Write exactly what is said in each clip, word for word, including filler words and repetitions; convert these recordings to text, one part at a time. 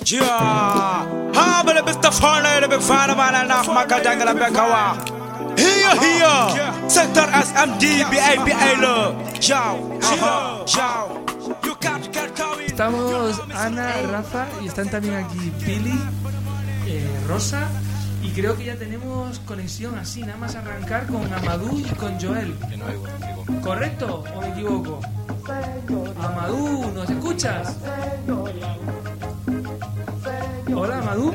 Yeah, ha bele mister Farley, the big fan of man and off Maka Jangle and Bekawa. Here, here, Sector S M D, B A B A lo. Ciao, ciao, ciao. You can't get going. Estamos Ana, Rafa y están también aquí Pili, eh, Rosa, y creo que ya tenemos conexión así, nada más arrancar con Amadou y con Joel. Que no oigo, digo. ¿Correcto o me equivoco? Amadou, ¿nos escuchas? Hola, Amadou.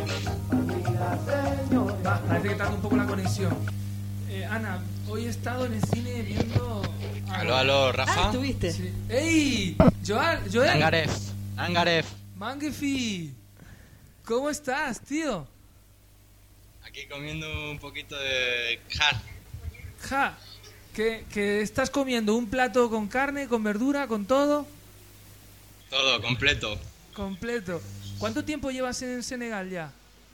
Va, parece que tarda un poco la conexión. Eh, Ana, hoy he estado en el cine viendo... Aló, aló, Rafa. Ah, ¿estuviste? Sí. ¡Ey! Joel, Joel. Angaref, Angaref. Mangefi, ¿cómo estás, tío? Aquí comiendo un poquito de jar. Ja, ¿que, que estás comiendo un plato con carne, con verdura, con todo? Todo, completo. Completo. ¿Cuánto tiempo llevas en Senegal ya?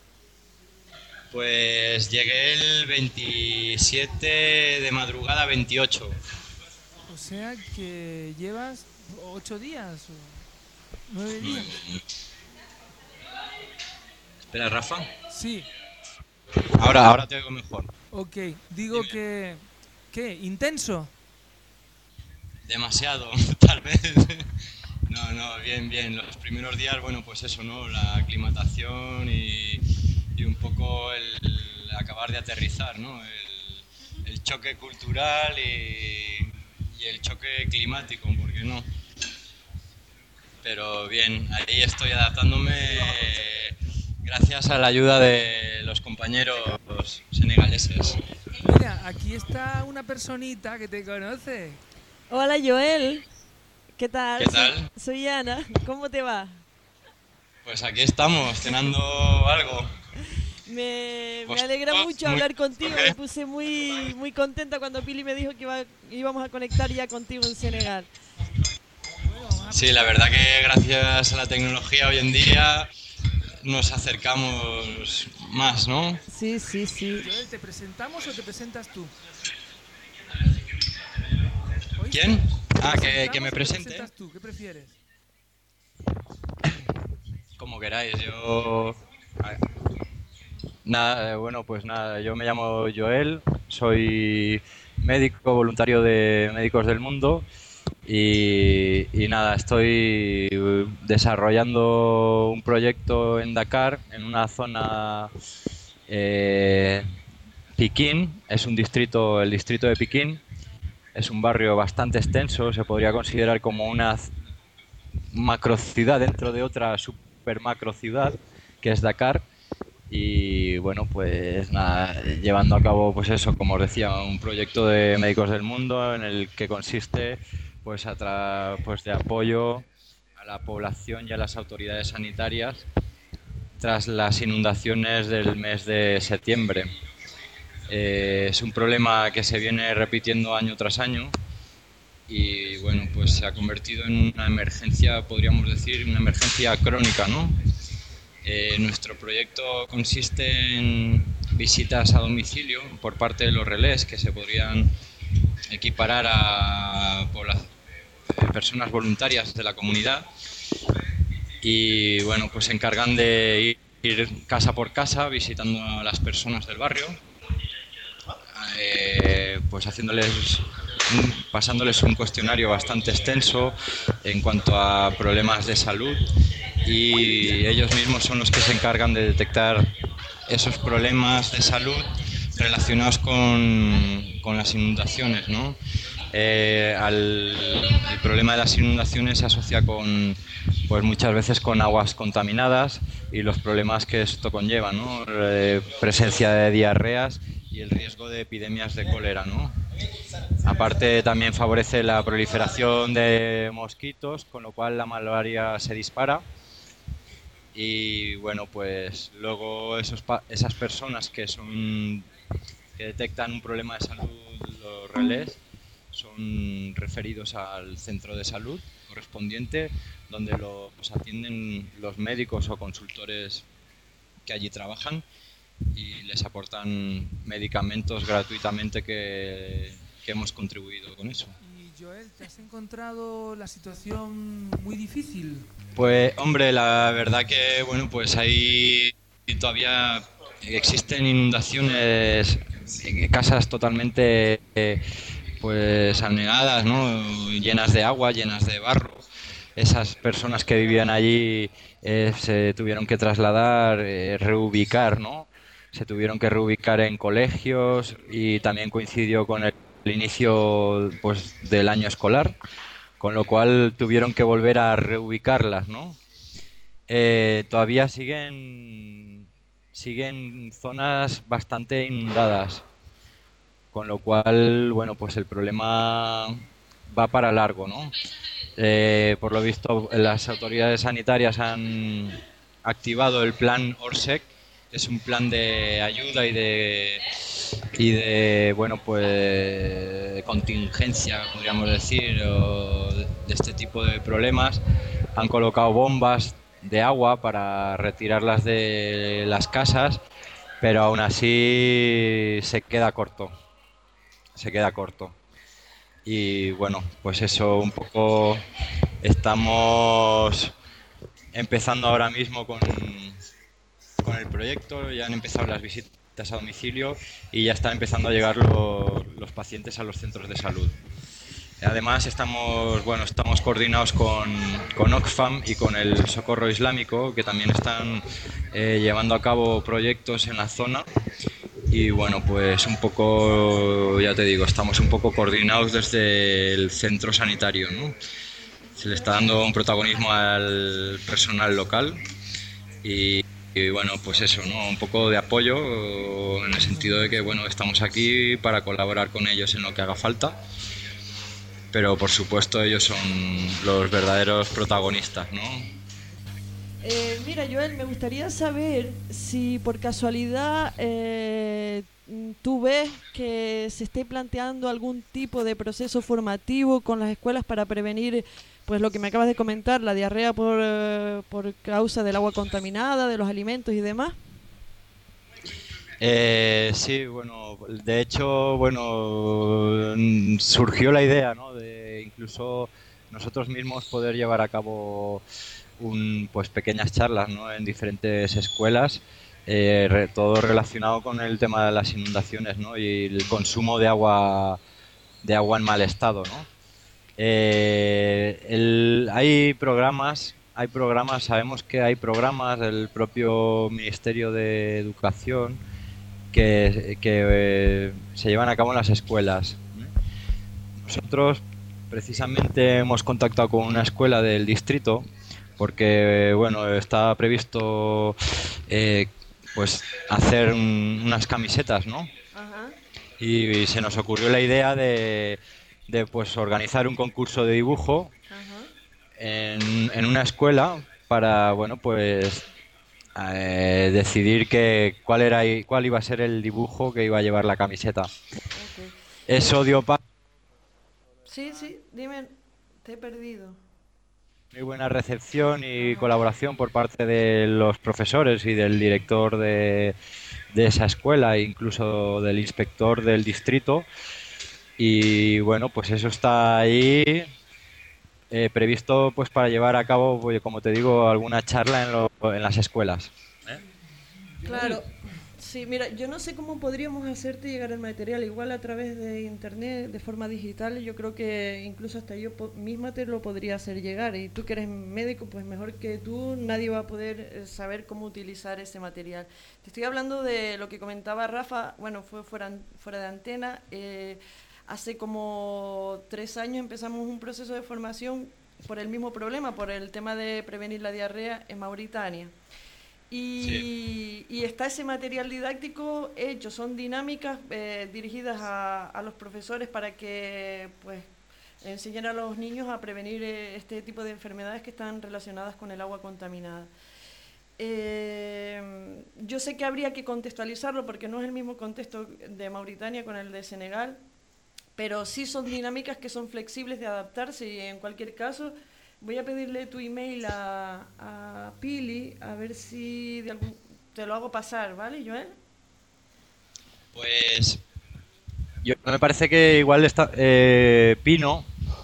Pues llegué el veintisiete de madrugada, veintiocho. O sea que llevas ocho días o nueve días. Espera, Rafa. Sí, Ahora, ahora te oigo mejor. ok. Digo Dime. que... ¿Qué? ¿Intenso? Demasiado, tal vez. No, no, bien, bien. Los primeros días, bueno, pues eso, ¿no? La aclimatación y, y un poco el acabar de aterrizar, ¿no? El, el choque cultural y, y el choque climático, ¿por qué no? Pero bien, ahí estoy adaptándome gracias a la ayuda de los compañeros senegaleses. Mira, aquí está una personita que te conoce. Hola Joel, ¿qué tal? ¿Qué tal? Soy, soy Ana, ¿cómo te va? Pues aquí estamos, cenando algo. Me, me Pues, alegra pues, mucho muy- hablar contigo, ok. me puse muy muy contenta cuando Pili me dijo que iba- íbamos a conectar ya contigo en Senegal. Sí, la verdad que gracias a la tecnología hoy en día nos acercamos más, ¿no? Sí, sí, sí. Joel, ¿te presentamos o te presentas tú? ¿Oíste? ¿Quién? ¿Te Ah, que, presentamos que me o te presente. presentas tú? ¿Qué prefieres? Como queráis, yo... Nada, eh, bueno, pues nada, yo me llamo Joel, soy médico voluntario de Médicos del Mundo y, y nada, estoy desarrollando un proyecto en Dakar, en una zona eh, Piquín, es un distrito, el distrito de Piquín, es un barrio bastante extenso, se podría considerar como una c- macrociudad dentro de otra super macrociudad que es Dakar. Y bueno, pues nada, llevando a cabo, pues eso, como os decía, un proyecto de Médicos del Mundo en el que consiste pues, a tra- pues de apoyo a la población y a las autoridades sanitarias tras las inundaciones del mes de septiembre. Eh, es un problema que se viene repitiendo año tras año y bueno, pues se ha convertido en una emergencia, podríamos decir, una emergencia crónica, ¿no? Eh, nuestro proyecto consiste en visitas a domicilio por parte de los relés que se podrían equiparar a pobla- eh, personas voluntarias de la comunidad y bueno, pues se encargan de ir, ir casa por casa visitando a las personas del barrio, eh, pues haciéndoles un- pasándoles un cuestionario bastante extenso en cuanto a problemas de salud y ellos mismos son los que se encargan de detectar esos problemas de salud relacionados con, con las inundaciones, ¿no? Eh, al, el problema de las inundaciones se asocia con, pues muchas veces con aguas contaminadas y los problemas que esto conlleva, ¿no? Eh, presencia de diarreas y el riesgo de epidemias de cólera, ¿no? Aparte también favorece la proliferación de mosquitos, con lo cual la malaria se dispara. Y bueno, pues luego esos pa- esas personas que son que detectan un problema de salud, los relés, son referidos al centro de salud correspondiente, donde los atienden los médicos o consultores que allí trabajan y les aportan medicamentos gratuitamente que, que hemos contribuido con eso. Y Joel, ¿te has encontrado la situación muy difícil? Pues hombre, la verdad que bueno, pues ahí todavía existen inundaciones, eh, casas totalmente eh, pues anegadas, ¿no? Llenas de agua, llenas de barro. Esas personas que vivían allí eh, se tuvieron que trasladar, eh, reubicar, ¿no? Se tuvieron que reubicar en colegios y también coincidió con el inicio pues del año escolar, con lo cual tuvieron que volver a reubicarlas, ¿no? Eh, todavía siguen siguen zonas bastante inundadas, con lo cual, bueno, pues el problema va para largo, ¿no? Eh, por lo visto, las autoridades sanitarias han activado el plan Orsec, que es un plan de ayuda y de y de bueno pues contingencia, podríamos decir, o de este tipo de problemas. Han colocado bombas de agua para retirarlas de las casas, pero aún así se queda corto, se queda corto. Y bueno, pues eso un poco estamos empezando ahora mismo con, con el proyecto, ya han empezado las visitas a domicilio y ya están empezando a llegar los, los pacientes a los centros de salud. Además estamos, bueno, estamos coordinados con, con Oxfam y con el Socorro Islámico, que también están eh, llevando a cabo proyectos en la zona. Y bueno, pues un poco, ya te digo, estamos un poco coordinados desde el centro sanitario, ¿no? Se le está dando un protagonismo al personal local y, y bueno, pues eso, ¿no? Un poco de apoyo en el sentido de que, bueno, estamos aquí para colaborar con ellos en lo que haga falta, pero por supuesto ellos son los verdaderos protagonistas, ¿no? Eh, mira, Joel, me gustaría saber si por casualidad eh, tú ves que se esté planteando algún tipo de proceso formativo con las escuelas para prevenir, pues lo que me acabas de comentar, la diarrea por, eh, por causa del agua contaminada, de los alimentos y demás. Eh, sí, bueno, de hecho, bueno, surgió la idea, ¿no? De incluso nosotros mismos poder llevar a cabo un, pues pequeñas charlas, ¿no? En diferentes escuelas, eh, re, todo relacionado con el tema de las inundaciones, ¿no? Y el consumo de agua de agua en mal estado, ¿no? Eh, el, hay programas, hay programas, sabemos que hay programas del propio Ministerio de Educación que, que eh, se llevan a cabo en las escuelas. Nosotros precisamente hemos contactado con una escuela del distrito porque bueno, está previsto eh, pues hacer un, unas camisetas, ¿no? Ajá. Y, y se nos ocurrió la idea de, de pues organizar un concurso de dibujo en, en una escuela para bueno pues eh, decidir que cuál era cuál iba a ser el dibujo que iba a llevar la camiseta. Okay. Eso dio paso. Sí, sí, dime, te he perdido. Muy buena recepción y colaboración por parte de los profesores y del director de, de esa escuela e incluso del inspector del distrito. Y bueno, pues eso está ahí eh, previsto pues para llevar a cabo, pues, como te digo, alguna charla en, lo, en las escuelas. ¿Eh? Claro. Sí, mira, yo no sé cómo podríamos hacerte llegar el material, igual a través de internet, de forma digital, yo creo que incluso hasta yo misma te lo podría hacer llegar, y tú que eres médico, pues mejor que tú, nadie va a poder saber cómo utilizar ese material. Te estoy hablando de lo que comentaba Rafa, bueno, fue fuera, fuera de antena, eh, hace como tres años empezamos un proceso de formación por el mismo problema, por el tema de prevenir la diarrea en Mauritania. Y, sí. y está ese material didáctico hecho, son dinámicas eh, dirigidas a, a los profesores para que pues enseñen a los niños a prevenir eh, este tipo de enfermedades que están relacionadas con el agua contaminada. Eh, yo sé que habría que contextualizarlo porque no es el mismo contexto de Mauritania con el de Senegal, pero sí son dinámicas que son flexibles de adaptarse y en cualquier caso voy a pedirle tu email a, a Pili, a ver si de algún, te lo hago pasar, ¿vale, Joel? Pues yo, me parece que igual está, eh, Pino,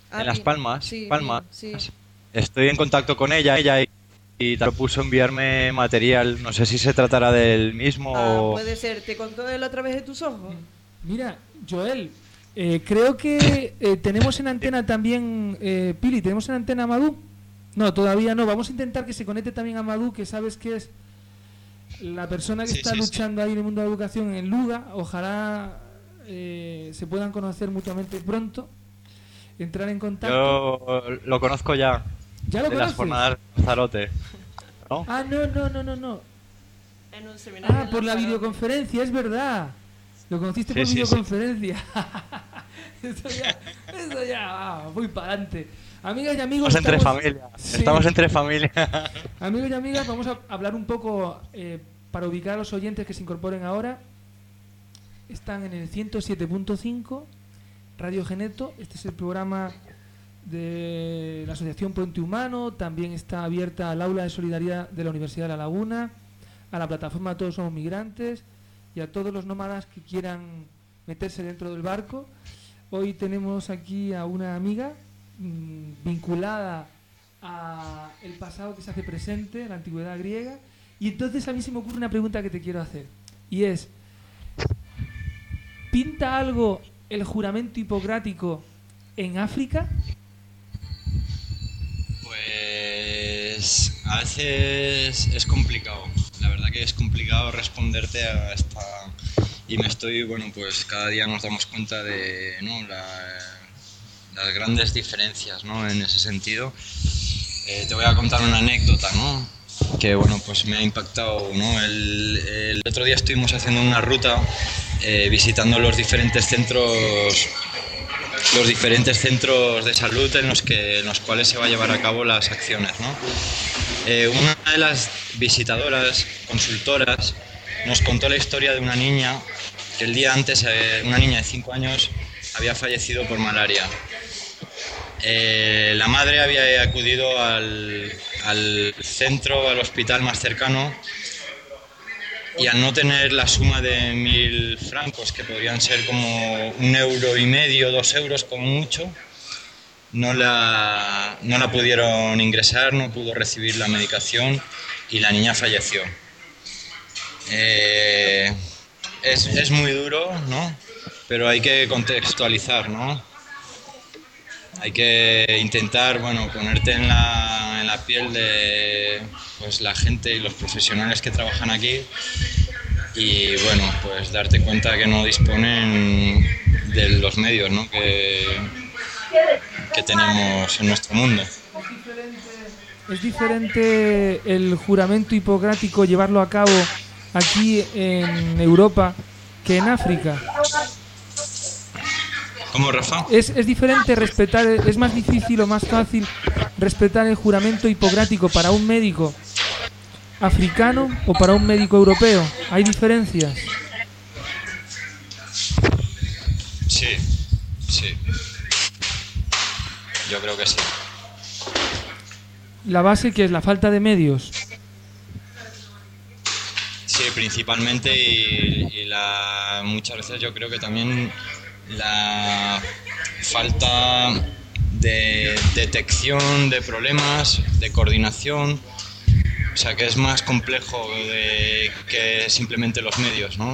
Ah, en Las bien. Palmas. Sí, Palmas. bien, sí. Estoy en contacto con ella, ella y, y te propuso enviarme material. No sé si se tratará del mismo Ah, o... puede ser. ¿Te contó él a través de tus ojos? Mira, Joel, eh, creo que eh, tenemos en antena también, eh, Pili, ¿tenemos en antena a Madú? No, todavía no. Vamos a intentar que se conecte también a Madú, que sabes que es la persona que Sí, está sí, luchando ahí en el mundo de la educación en Luga. Ojalá eh, se puedan conocer mutuamente pronto, entrar en contacto. Yo lo conozco ya, ¿Ya lo de las conoces? jornadas de Lanzarote. ¿No? Ah, no, no, no, no, no. En un seminario. Ah, en por la Lanzarote. videoconferencia, es verdad. Lo conociste Sí, por sí, sí. videoconferencia. Eso ya, eso ya, ah, muy para adelante. Amigas y amigos, Estamos entre estamos- familia. Sí. Estamos entre familia. Amigos y amigas, vamos a hablar un poco eh, para ubicar a los oyentes que se incorporen ahora. Están en el ciento siete punto cinco, Radio Geneto. Este es el programa de la Asociación Puente Humano. También está abierta al aula de solidaridad de la Universidad de La Laguna, a la plataforma Todos Somos Migrantes y a todos los nómadas que quieran meterse dentro del barco. Hoy tenemos aquí a una amiga mmm, vinculada a el pasado que se hace presente, la antigüedad griega. Y entonces a mí se me ocurre una pregunta que te quiero hacer. Y es, ¿pinta algo el juramento hipocrático en África? Pues a veces es complicado. La verdad que es complicado responderte a esta... Y me estoy, bueno, pues cada día nos damos cuenta de, ¿no?, la, las grandes diferencias, ¿no?, en ese sentido. Eh, te voy a contar una anécdota, ¿no?, que, bueno, pues me ha impactado, ¿no? El, el otro día estuvimos haciendo una ruta eh, visitando los diferentes centros los diferentes centros de salud en los, que, en los cuales se va a llevar a cabo las acciones, ¿no? Eh, una de las visitadoras, consultoras, nos contó la historia de una niña que el día antes, eh, una niña de cinco años, había fallecido por malaria. Eh, la madre había acudido al, al centro, al hospital más cercano, y al no tener la suma de mil francos, que podrían ser como un euro y medio, dos euros como mucho, no la, no la pudieron ingresar, no pudo recibir la medicación y la niña falleció. Eh, es, es muy duro, ¿no?, pero hay que contextualizar, ¿no? Hay que intentar, bueno, ponerte en la, en la piel de, pues, la gente y los profesionales que trabajan aquí y, bueno, pues darte cuenta que no disponen de los medios, ¿no?, que, que tenemos en nuestro mundo. ¿Es diferente el juramento hipocrático llevarlo a cabo aquí en Europa que en África? ¿Cómo, Rafa? ¿Es, es diferente respetar, es más difícil o más fácil respetar el juramento hipocrático para un médico africano o para un médico europeo? ¿Hay diferencias? Sí, sí. Yo creo que sí. La base, que es la falta de medios. Sí, principalmente y, y la, muchas veces yo creo que también la falta de detección de problemas, de coordinación, o sea que es más complejo de, que simplemente los medios, ¿no?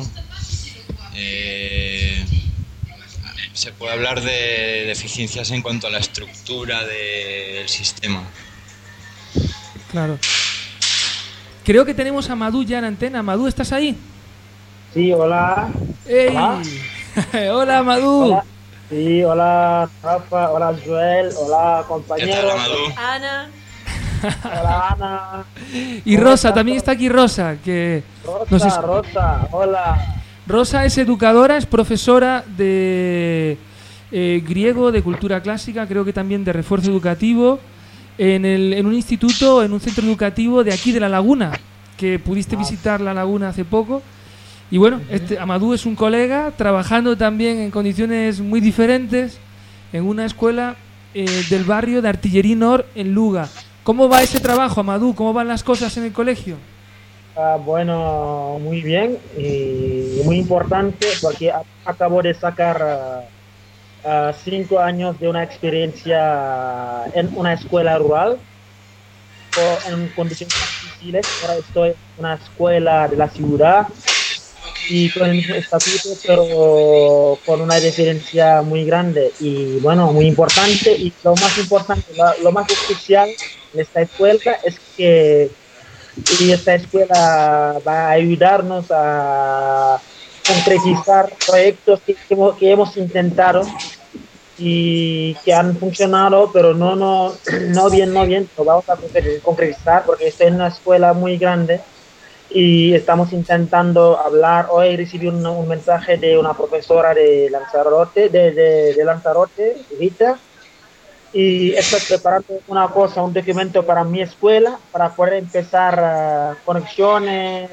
Eh, se puede hablar de deficiencias en cuanto a la estructura del sistema. Claro. Creo que tenemos a Madú ya en antena. Madú, ¿estás ahí? Sí, hola. ¡Ey! Hola. Hola, Madú. Hola. Sí, hola Rafa, hola Joel, hola ¿Qué compañeros. tal, Amadú? Ana, Hola Ana. Y ¿Cómo Rosa, estás? también está aquí Rosa, que Rosa, nos es- Rosa, hola. Rosa es educadora, es profesora de eh, griego, de cultura clásica, creo que también de refuerzo educativo, en, el, en un instituto, en un centro educativo de aquí de La Laguna, que pudiste Ah. visitar La Laguna hace poco. Y bueno, este Amadú es un colega trabajando también en condiciones muy diferentes en una escuela eh, del barrio de Artillería Nor en Luga. ¿Cómo va ese trabajo, Amadú? ¿Cómo van las cosas en el colegio? Ah, bueno, muy bien y muy importante porque a- acabo de sacar ah, ah, cinco años de una experiencia en una escuela rural o en condiciones difíciles. Ahora estoy en una escuela de la ciudad y con el mismo estatuto, pero con una diferencia muy grande y bueno, muy importante. Y lo más importante, lo, lo más especial en esta escuela es que y esta escuela va a ayudarnos a concretizar proyectos que hemos, que hemos intentado y que han funcionado, pero no, no, no bien, no bien, lo vamos a concretizar porque estoy en una escuela muy grande y estamos intentando hablar. Hoy recibí un, un mensaje de una profesora de Lanzarote, de, de, de Lanzarote, Rita, y estoy preparando una cosa, un documento para mi escuela, para poder empezar uh, conexiones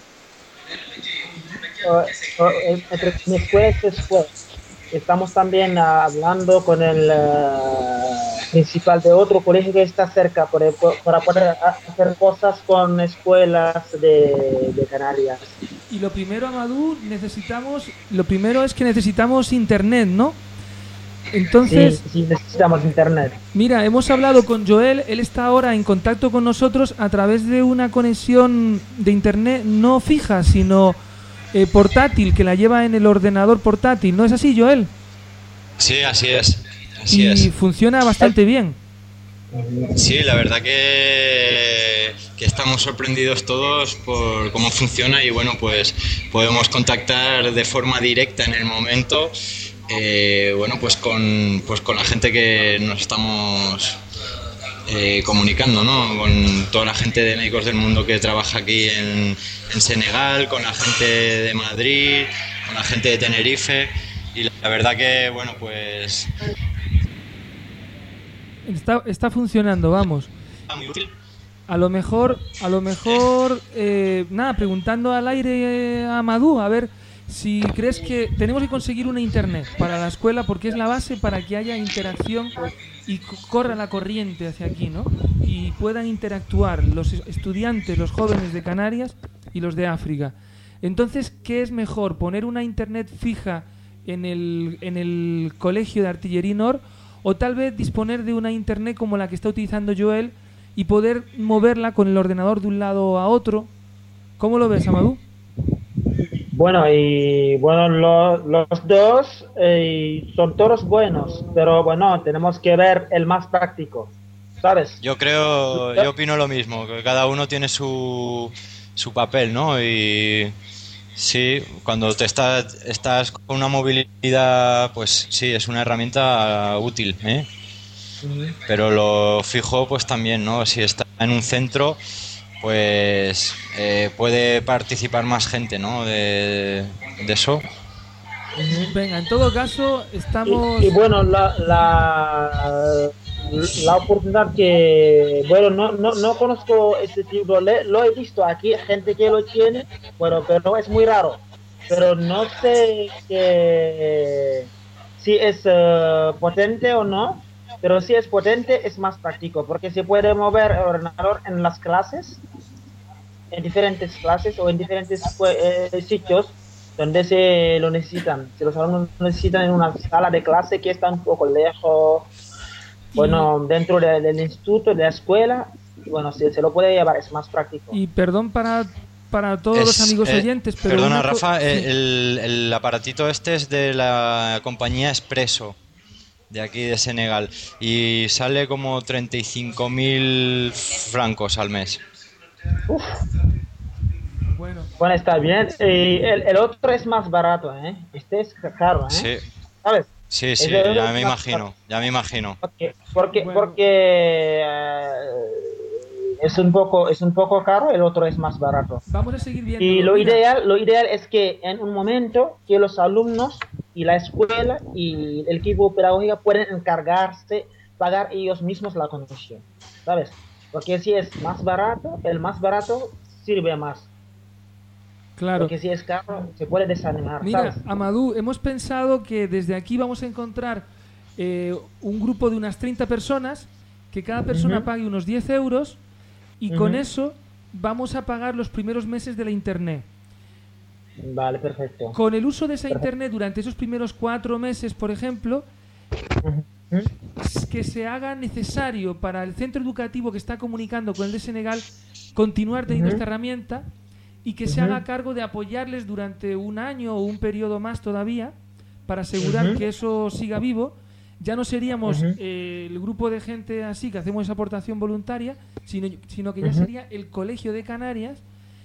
uh, uh, entre mi escuela y su escuela. Estamos también uh, hablando con el uh, principal de otro colegio que está cerca para, para poder hacer cosas con escuelas de, de Canarias. Y lo primero, Amadou, necesitamos, lo primero es que necesitamos internet, ¿no? Entonces, sí, sí, necesitamos internet. Mira, hemos hablado con Joel, él está ahora en contacto con nosotros a través de una conexión de internet no fija, sino eh, portátil, que la lleva en el ordenador portátil. ¿No es así, Joel? Sí, así es. Así y es. funciona bastante bien. Sí, la verdad que, que estamos sorprendidos todos por cómo funciona y bueno, pues podemos contactar de forma directa en el momento. Eh, bueno, pues con, pues con la gente que nos estamos eh, comunicando, ¿no? Con toda la gente de Médicos del Mundo que trabaja aquí en, en Senegal, con la gente de Madrid, con la gente de Tenerife y la verdad que, bueno, pues... Está, está funcionando, vamos. Muy útil. A lo mejor, a lo mejor, eh, nada, preguntando al aire a Amadou, a ver... Si crees que tenemos que conseguir una internet para la escuela porque es la base para que haya interacción y corra la corriente hacia aquí, ¿no? Y puedan interactuar los estudiantes, los jóvenes de Canarias y los de África. Entonces, ¿qué es mejor? ¿Poner una internet fija en el, en el colegio de Artillería Nord o tal vez disponer de una internet como la que está utilizando Joel y poder moverla con el ordenador de un lado a otro? ¿Cómo lo ves, Amadou? Bueno, y bueno, lo, los dos eh, son todos buenos, pero bueno, tenemos que ver el más práctico, ¿sabes? Yo creo, yo opino lo mismo, que cada uno tiene su, su papel, ¿no? Y sí, cuando te estás, estás con una movilidad, pues sí, es una herramienta útil, ¿eh? Uh-huh. Pero lo fijo, pues también, ¿no? Si está en un centro... pues eh, puede participar más gente, ¿no? De, de eso. Venga, en todo caso, estamos... Y, y bueno, la, la, la oportunidad que... Bueno, no, no, no conozco este tipo, lo, lo he visto aquí, gente que lo tiene, bueno, pero es muy raro. Pero no sé que, si es uh, potente o no, pero si es potente es más práctico, porque se puede mover el ordenador en las clases, en diferentes clases o en diferentes eh, sitios donde se lo necesitan. Si los alumnos lo necesitan en una sala de clase que está un poco lejos, bueno, dentro de, del instituto, de la escuela, bueno, si se lo puede llevar, es más práctico. Y perdón para, para todos es, los amigos eh, oyentes, pero... Perdona, una... Rafa, sí. el, el aparatito este es de la compañía Expreso, de aquí de Senegal, y sale como treinta y cinco mil francos al mes. Uf. Bueno. Bueno, está bien. Y el, el otro es más barato, ¿eh? Este es caro, ¿eh? Sí. ¿Sabes? Sí, sí, ya me imagino, ya me imagino. Porque, porque, Bueno. porque uh, es un poco, es un poco caro, el otro es más barato. Vamos a seguir viendo. Y lo ideal, lo ideal es que en un momento que los alumnos y la escuela y el equipo pedagógico pueden encargarse, pagar ellos mismos la conexión, ¿sabes? Porque si es más barato, el más barato sirve más. Claro. Porque si es caro, se puede desanimar. Mira, ¿sabes? Amadou, hemos pensado que desde aquí vamos a encontrar eh, un grupo de unas treinta personas, que cada persona Uh-huh. pague unos diez euros y Uh-huh. con eso vamos a pagar los primeros meses de la internet. Vale, perfecto. Con el uso de esa Perfecto. internet durante esos primeros cuatro meses, por ejemplo, que se haga necesario para el centro educativo que está comunicando con el de Senegal continuar teniendo esta herramienta y que se haga cargo de apoyarles durante un año o un periodo más todavía para asegurar que eso siga vivo. Ya no seríamos eh, el grupo de gente así que hacemos esa aportación voluntaria, sino, sino que ya sería el Colegio de Canarias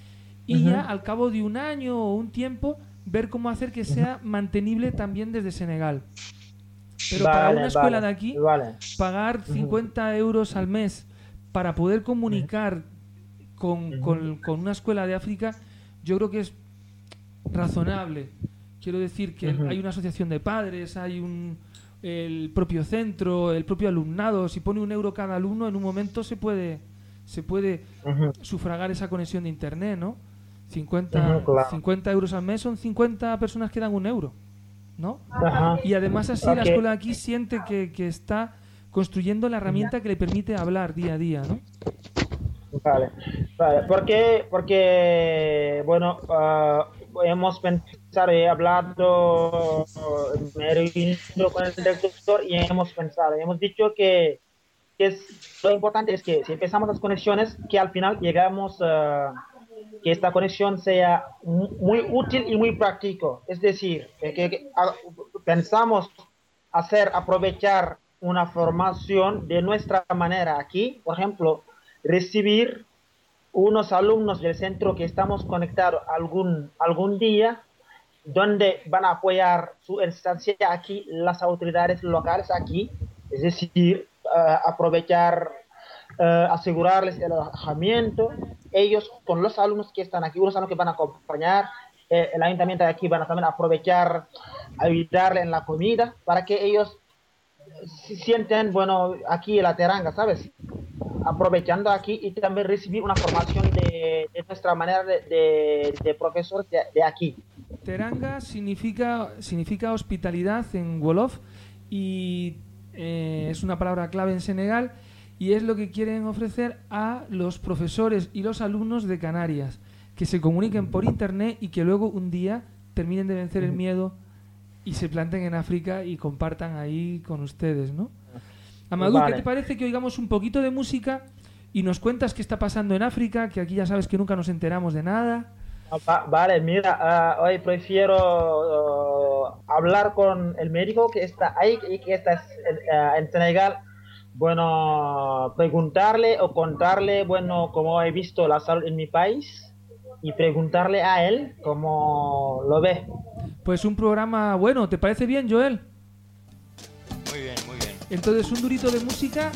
y ya al cabo de un año o un tiempo ver cómo hacer que sea mantenible también desde Senegal. Pero vale, para una escuela vale, de aquí, vale. pagar cincuenta euros al mes para poder comunicar con, con, con una escuela de África, yo creo que es razonable. Quiero decir que hay una asociación de padres, hay un el propio centro, el propio alumnado. Si pone un euro cada alumno, en un momento se puede se puede sufragar esa conexión de internet, ¿no? cincuenta, claro. cincuenta euros al mes son cincuenta personas que dan un euro, ¿no? Ajá. Y además así okay. la escuela aquí siente que, que está construyendo la herramienta que le permite hablar día a día, ¿no? Vale, vale. Porque, porque bueno, uh, hemos pensado, he hablado, me he reunido con el director y hemos pensado, hemos dicho que, que es, lo importante es que si empezamos las conexiones, que al final llegamos uh, que esta conexión sea muy útil y muy práctico. Es decir, que, que pensamos hacer, aprovechar una formación de nuestra manera aquí, por ejemplo, recibir unos alumnos del centro que estamos conectados algún, algún día, donde van a apoyar su estancia aquí las autoridades locales aquí, es decir, uh, aprovechar, uh, asegurarles el alojamiento, ellos con los alumnos que están aquí, unos alumnos que van a acompañar, eh, el ayuntamiento de aquí van a también aprovechar, ayudarle en la comida, para que ellos se sienten, bueno, aquí la teranga, ¿sabes? Aprovechando aquí y también recibir una formación de, de nuestra manera de, de, de profesores de, de aquí. Teranga significa, significa hospitalidad en Wolof y eh, es una palabra clave en Senegal y es lo que quieren ofrecer a los profesores y los alumnos de Canarias, que se comuniquen por internet y que luego un día terminen de vencer el miedo y se planten en África y compartan ahí con ustedes, ¿no? Amadou, vale. ¿Qué te parece que oigamos un poquito de música y nos cuentas qué está pasando en África, que aquí ya sabes que nunca nos enteramos de nada? Va, vale, mira, uh, hoy prefiero uh, hablar con el médico que está ahí y que está uh, en Senegal. Bueno, preguntarle o contarle, bueno, cómo he visto la salud en mi país y preguntarle a él cómo lo ve. Pues un programa bueno, ¿te parece bien, Joel? Muy bien, muy bien. Entonces, un durito de música.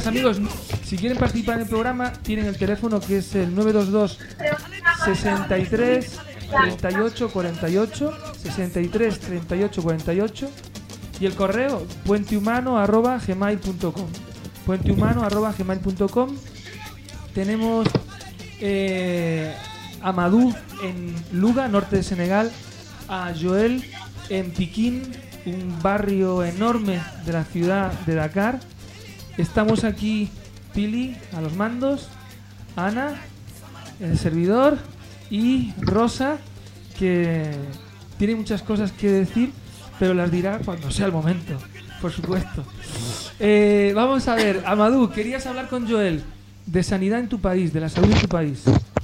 amigos, si quieren participar en el programa, tienen el teléfono que es el nueve dos dos, sesenta y tres, treinta y ocho, cuarenta y ocho, sesenta y tres, treinta y ocho, cuarenta y ocho, y el correo puentehumano arroba gmail punto com. puentehumano arroba gmail punto com. Tenemos eh, a Madou en Luga, norte de Senegal, a Joel en Piquín, un barrio enorme de la ciudad de Dakar. Estamos aquí Pili a los mandos, Ana, el servidor, y Rosa, que tiene muchas cosas que decir, pero las dirá cuando sea el momento, por supuesto. Eh, vamos a ver, Amadou, querías hablar con Joel de sanidad en tu país, de la salud en tu país.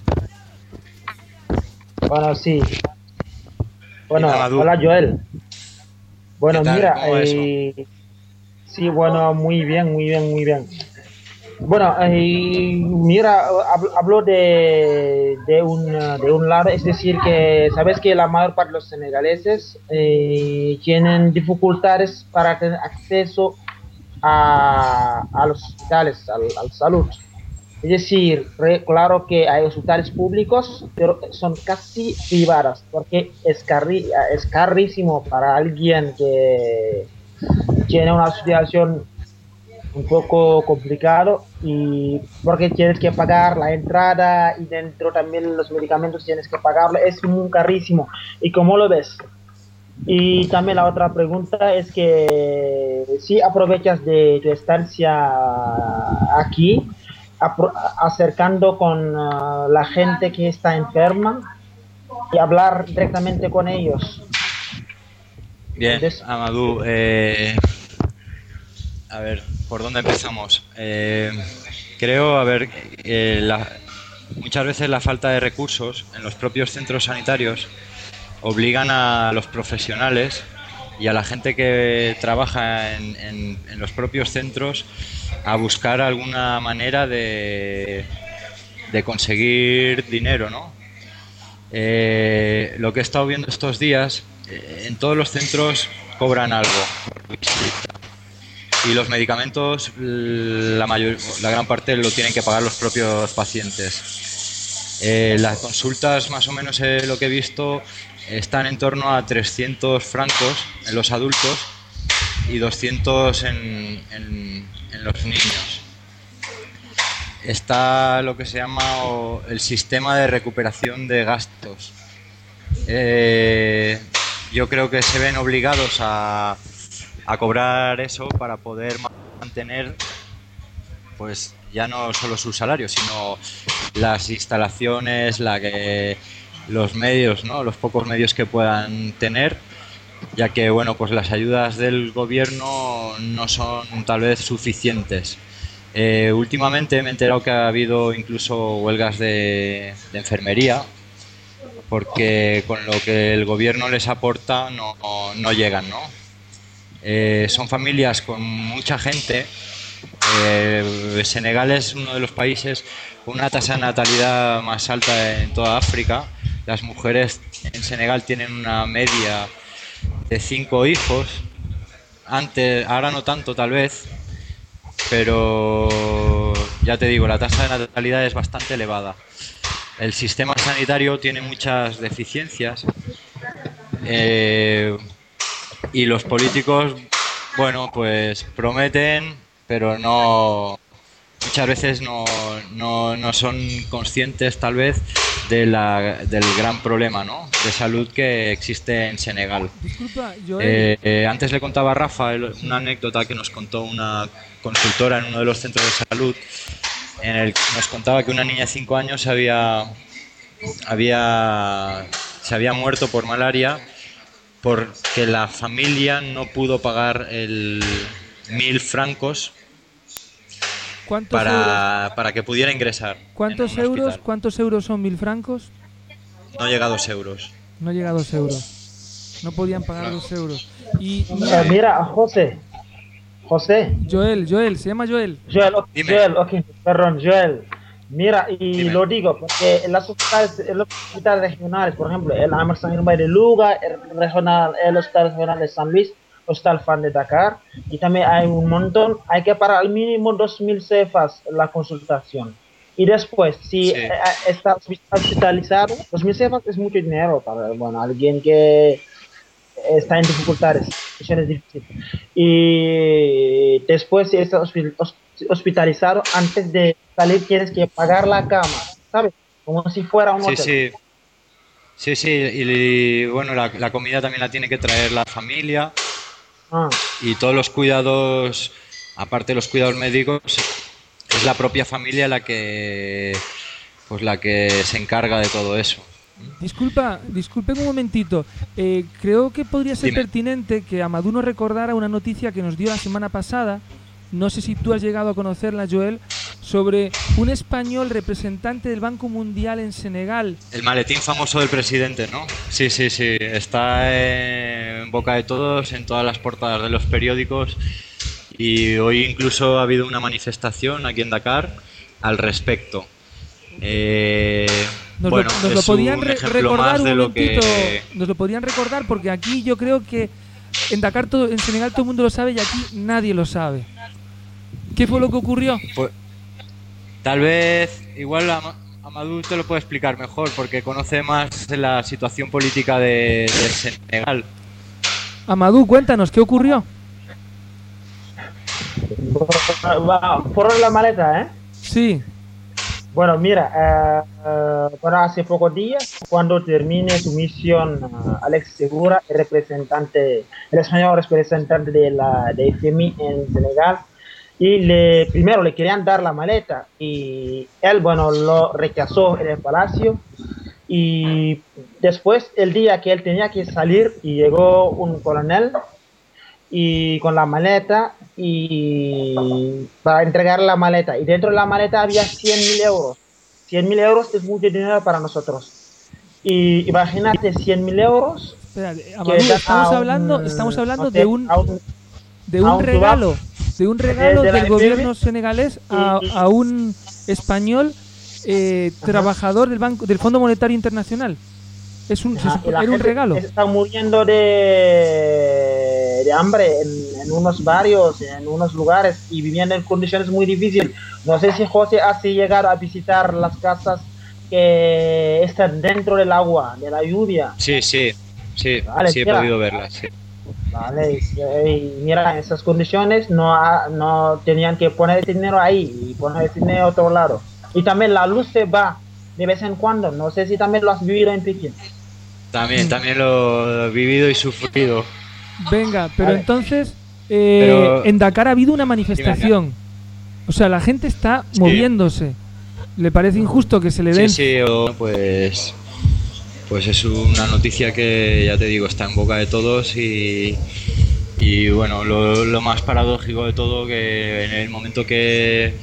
Bueno, sí. Bueno, Mira, hola Joel. Bueno, ¿Qué tal? mira, ¿Cómo va eso? eh, sí, bueno, muy bien, muy bien, muy bien. Bueno, eh, mira, hab- hablo de, de, un, de un lado, es decir, que sabes que la mayor parte de los senegaleses eh, tienen dificultades para tener acceso a, a los hospitales, al, al salud. Es decir, re- claro que hay hospitales públicos, pero son casi privados, porque es, carri- es carísimo para alguien que tiene una situación un poco complicado, y porque tienes que pagar la entrada y dentro también los medicamentos tienes que pagarlo, es muy carísimo. ¿Y cómo lo ves? Y también la otra pregunta es que si aprovechas de tu estancia aquí, apro- acercando con uh, la gente que está enferma y hablar directamente con ellos. Bien, Entonces, Amadou, eh, a ver, ¿por dónde empezamos? Eh, creo, a ver, eh, la- muchas veces la falta de recursos en los propios centros sanitarios obligan a los profesionales y a la gente que trabaja en, en- en los propios centros a buscar alguna manera de, de conseguir dinero, ¿no? Eh, lo que he estado viendo estos días, eh, en todos los centros cobran algo. Y los medicamentos, la, mayor, la gran parte lo tienen que pagar los propios pacientes. Eh, las consultas, más o menos eh, lo que he visto, están en torno a trescientos francos en los adultos y doscientos en, en, en los niños. Está lo que se llama o, el sistema de recuperación de gastos. Eh, yo creo que se ven obligados a, a cobrar eso para poder mantener, pues ya no solo su salario, sino las instalaciones, la que, los medios, ¿no? Los pocos medios que puedan tener, ya que bueno, pues las ayudas del gobierno no son tal vez suficientes. Eh, últimamente me he enterado que ha habido incluso huelgas de, de enfermería, porque con lo que el gobierno les aporta no, no llegan, ¿no? Eh, son familias con mucha gente. Eh, Senegal es uno de los países con una tasa de natalidad más alta en toda África. Las mujeres en Senegal tienen una media de cinco hijos. Antes, ahora no tanto tal vez, pero ya te digo, la tasa de natalidad es bastante elevada. El sistema sanitario tiene muchas deficiencias, eh, y los políticos, bueno, pues prometen, pero no, muchas veces no, no, no son conscientes tal vez de la, del gran problema, ¿no?, de salud que existe en Senegal. Disculpa, Joel. Eh, eh, antes le contaba a Rafa el- una anécdota que nos contó una consultora en uno de los centros de salud, en el que nos contaba que una niña de cinco años había, había, se había muerto por malaria porque la familia no pudo pagar el mil francos ¿Cuántos euros, para, para que pudiera ingresar. cuántos en un euros, hospital. cuántos euros son mil francos? No llega a dos euros. No llega a dos euros. No podían pagar No. dos euros. Y eh, mira, José, José, Joel, Joel, se llama Joel. Joel, ok, Dime. Joel, ok, perdón, Joel. Mira, y Dime. lo digo porque en las hospitales, en los hospitales regionales, por ejemplo, el Emerson Irma de Luga, el, regional, el hospital regional de San Luis, Hostal Fan de Dakar, y también hay un montón, hay que pagar al mínimo dos mil cefas la consultación. Y después, si Sí. eh, está hospitalizado, dos mil cefas es mucho dinero para, bueno, alguien que está en dificultades, situaciones difíciles. Y después, si está hospi- hos- hospitalizado, antes de salir tienes que pagar la cama, ¿sabes? Como si fuera un Sí, hotel. sí. Sí, sí, y, y, bueno, la, la comida también la tiene que traer la familia Ah, y todos los cuidados, aparte de los cuidados médicos, es la propia familia la que, pues la que se encarga de todo eso. Disculpa, disculpen un momentito. Eh, creo que podría ser Dime. pertinente que Amadou nos recordara una noticia que nos dio la semana pasada. No sé si tú has llegado a conocerla, Joel, sobre un español representante del Banco Mundial en Senegal. El maletín famoso del presidente, ¿no? Sí, sí, sí. Está en boca de todos, en todas las portadas de los periódicos. Y hoy incluso ha habido una manifestación aquí en Dakar al respecto. Eh, Nos, bueno, lo, nos lo es podían un re- ejemplo recordar más un de lo momentito. que... Nos lo podrían recordar porque aquí yo creo que en Dakar, todo, en Senegal todo el mundo lo sabe y aquí nadie lo sabe. ¿Qué fue lo que ocurrió? Pues, tal vez, igual Ama- Amadou te lo puede explicar mejor porque conoce más de la situación política de, de Senegal. Amadou, cuéntanos, ¿qué ocurrió? va, por la maleta, ¿eh? Sí, Bueno, mira, eh, eh, bueno, hace pocos días, cuando termine su misión, eh, Alex Segura, el representante, el español representante de la de F M I en Senegal, y le, primero le querían dar la maleta y él, bueno, lo rechazó en el palacio. Y después, el día que él tenía que salir, y llegó un coronel y con la maleta y para entregar la maleta, y dentro de la maleta había cien mil euros. cien mil euros es mucho dinero para nosotros, y imagínate cien mil euros espera, que Amadou, dan estamos a un hablando, estamos hablando de hotel, un a un de a un un regalo, de un regalo de la del F M I gobierno senegalés a, y- a un español eh, trabajador del banco del Fondo Monetario Internacional. Es un, se Ajá, supo- y la era un gente regalo. está muriendo de, de hambre en, en unos barrios, en unos lugares, y viviendo en condiciones muy difíciles. No sé si José hace llegar a visitar las casas que están dentro del agua, de la lluvia. Sí, sí, sí, Vale, sí he mira. podido verlas. Sí. Vale, y, y mira, en esas condiciones no, ha- no tenían que poner el dinero ahí y poner el dinero a otro lado. Y también la luz se va de vez en cuando. No sé si también lo has vivido en Pekín. También, también lo he vivido y sufrido. Venga, pero Vale. entonces eh, Pero- en Dakar ha habido una manifestación. O sea, la gente está Sí. moviéndose. ¿Le parece injusto que se le den? Sí, sí, o- pues, pues es una noticia que ya te digo, está en boca de todos y, y bueno, lo, lo más paradójico de todo que en el momento que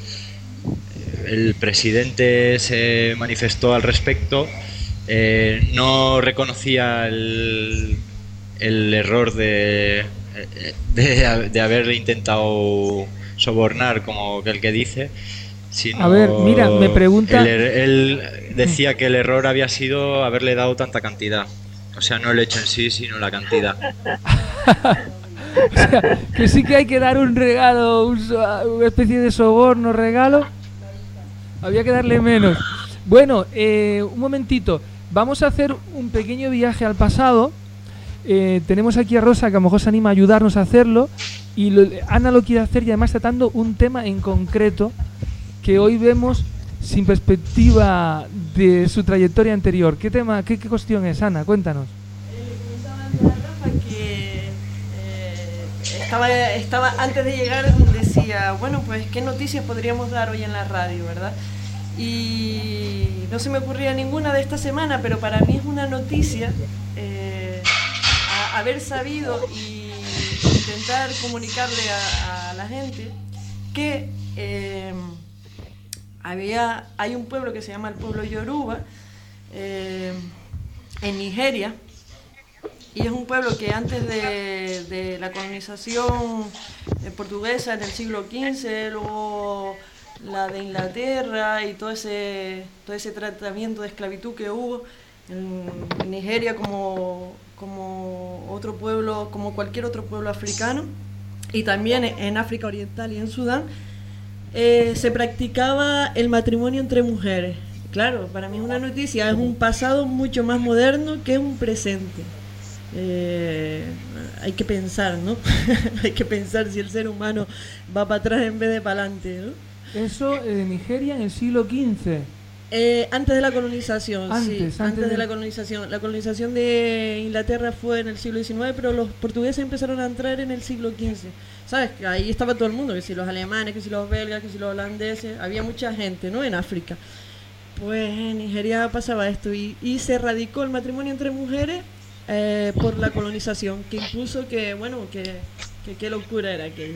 el presidente se manifestó al respecto, eh, no reconocía el, el error de, de, de haberle intentado sobornar, como que el que dice. Sino A ver, mira, me pregunta- Él, él decía que el error había sido haberle dado tanta cantidad. O sea, no el hecho en sí, sino la cantidad. O sea, que sí que hay que dar un regalo, un so- una especie de soborno, regalo. Había que darle menos. Bueno, eh, un momentito. Vamos a hacer un pequeño viaje al pasado. Eh, tenemos aquí a Rosa que a lo mejor se anima a ayudarnos a hacerlo. Y lo- Ana lo quiere hacer y además tratando un tema en concreto que hoy vemos sin perspectiva de su trayectoria anterior. ¿Qué tema, qué, qué cuestión es, Ana? Cuéntanos. Rafa, que eh, estaba, estaba antes de llegar, decía, bueno, pues qué noticias podríamos dar hoy en la radio, ¿verdad? Y no se me ocurría ninguna de esta semana, pero para mí es una noticia eh, a- haber sabido y intentar comunicarle a, a la gente que eh, había, hay un pueblo que se llama el pueblo Yoruba eh, en Nigeria. Y es un pueblo que antes de, de la colonización eh, portuguesa en el siglo quince, luego la de Inglaterra y todo ese, todo ese tratamiento de esclavitud que hubo en Nigeria como, como otro pueblo, como cualquier otro pueblo africano, y también en África Oriental y en Sudán, eh, se practicaba el matrimonio entre mujeres. Claro, para mí es una noticia, es un pasado mucho más moderno que un presente. Eh, hay que pensar, ¿no? Hay que pensar si el ser humano va para atrás en vez de para adelante, ¿no? Eso en Nigeria en el siglo quince. Eh, antes de la colonización, antes, sí, antes, antes de... de la colonización. La colonización de Inglaterra fue en el siglo diecinueve, pero los portugueses empezaron a entrar en el siglo quince. ¿Sabes? Que ahí estaba todo el mundo, que si los alemanes, que si los belgas, que si los holandeses, había mucha gente, ¿no? En África. Pues en Nigeria pasaba esto y, y se radicó el matrimonio entre mujeres eh, por la colonización, que impuso que, bueno, que, que qué locura era aquello.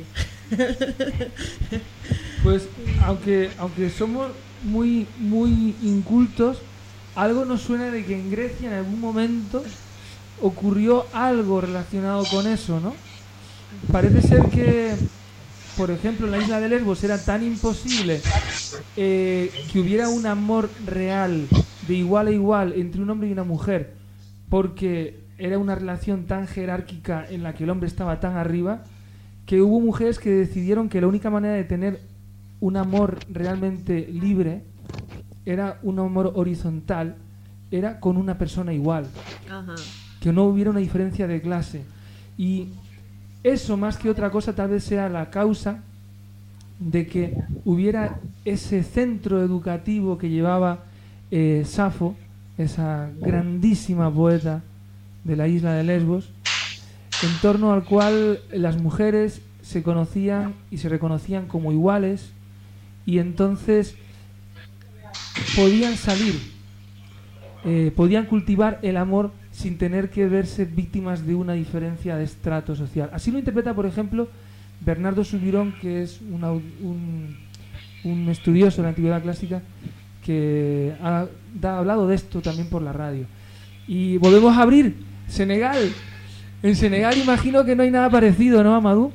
Pues aunque, aunque somos muy, muy incultos, algo nos suena de que en Grecia en algún momento ocurrió algo relacionado con eso, ¿no? Parece ser que, por ejemplo, en la isla de Lesbos era tan imposible eh, que hubiera un amor real, de igual a igual, entre un hombre y una mujer, porque era una relación tan jerárquica en la que el hombre estaba tan arriba, que hubo mujeres que decidieron que la única manera de tener un amor realmente libre era un amor horizontal, era con una persona igual. Ajá. Que no hubiera una diferencia de clase. Y eso, más que otra cosa, tal vez sea la causa de que hubiera ese centro educativo que llevaba eh, Safo, esa grandísima poeta de la isla de Lesbos, en torno al cual las mujeres se conocían y se reconocían como iguales, y entonces podían salir, eh, podían cultivar el amor sin tener que verse víctimas de una diferencia de estrato social. Así lo interpreta, por ejemplo, Bernardo Subirón, que es una, un, un estudioso de la antigüedad clásica, que ha, ha hablado de esto también por la radio. Y volvemos a abrir Senegal. En Senegal imagino que no hay nada parecido, ¿no, Amadou?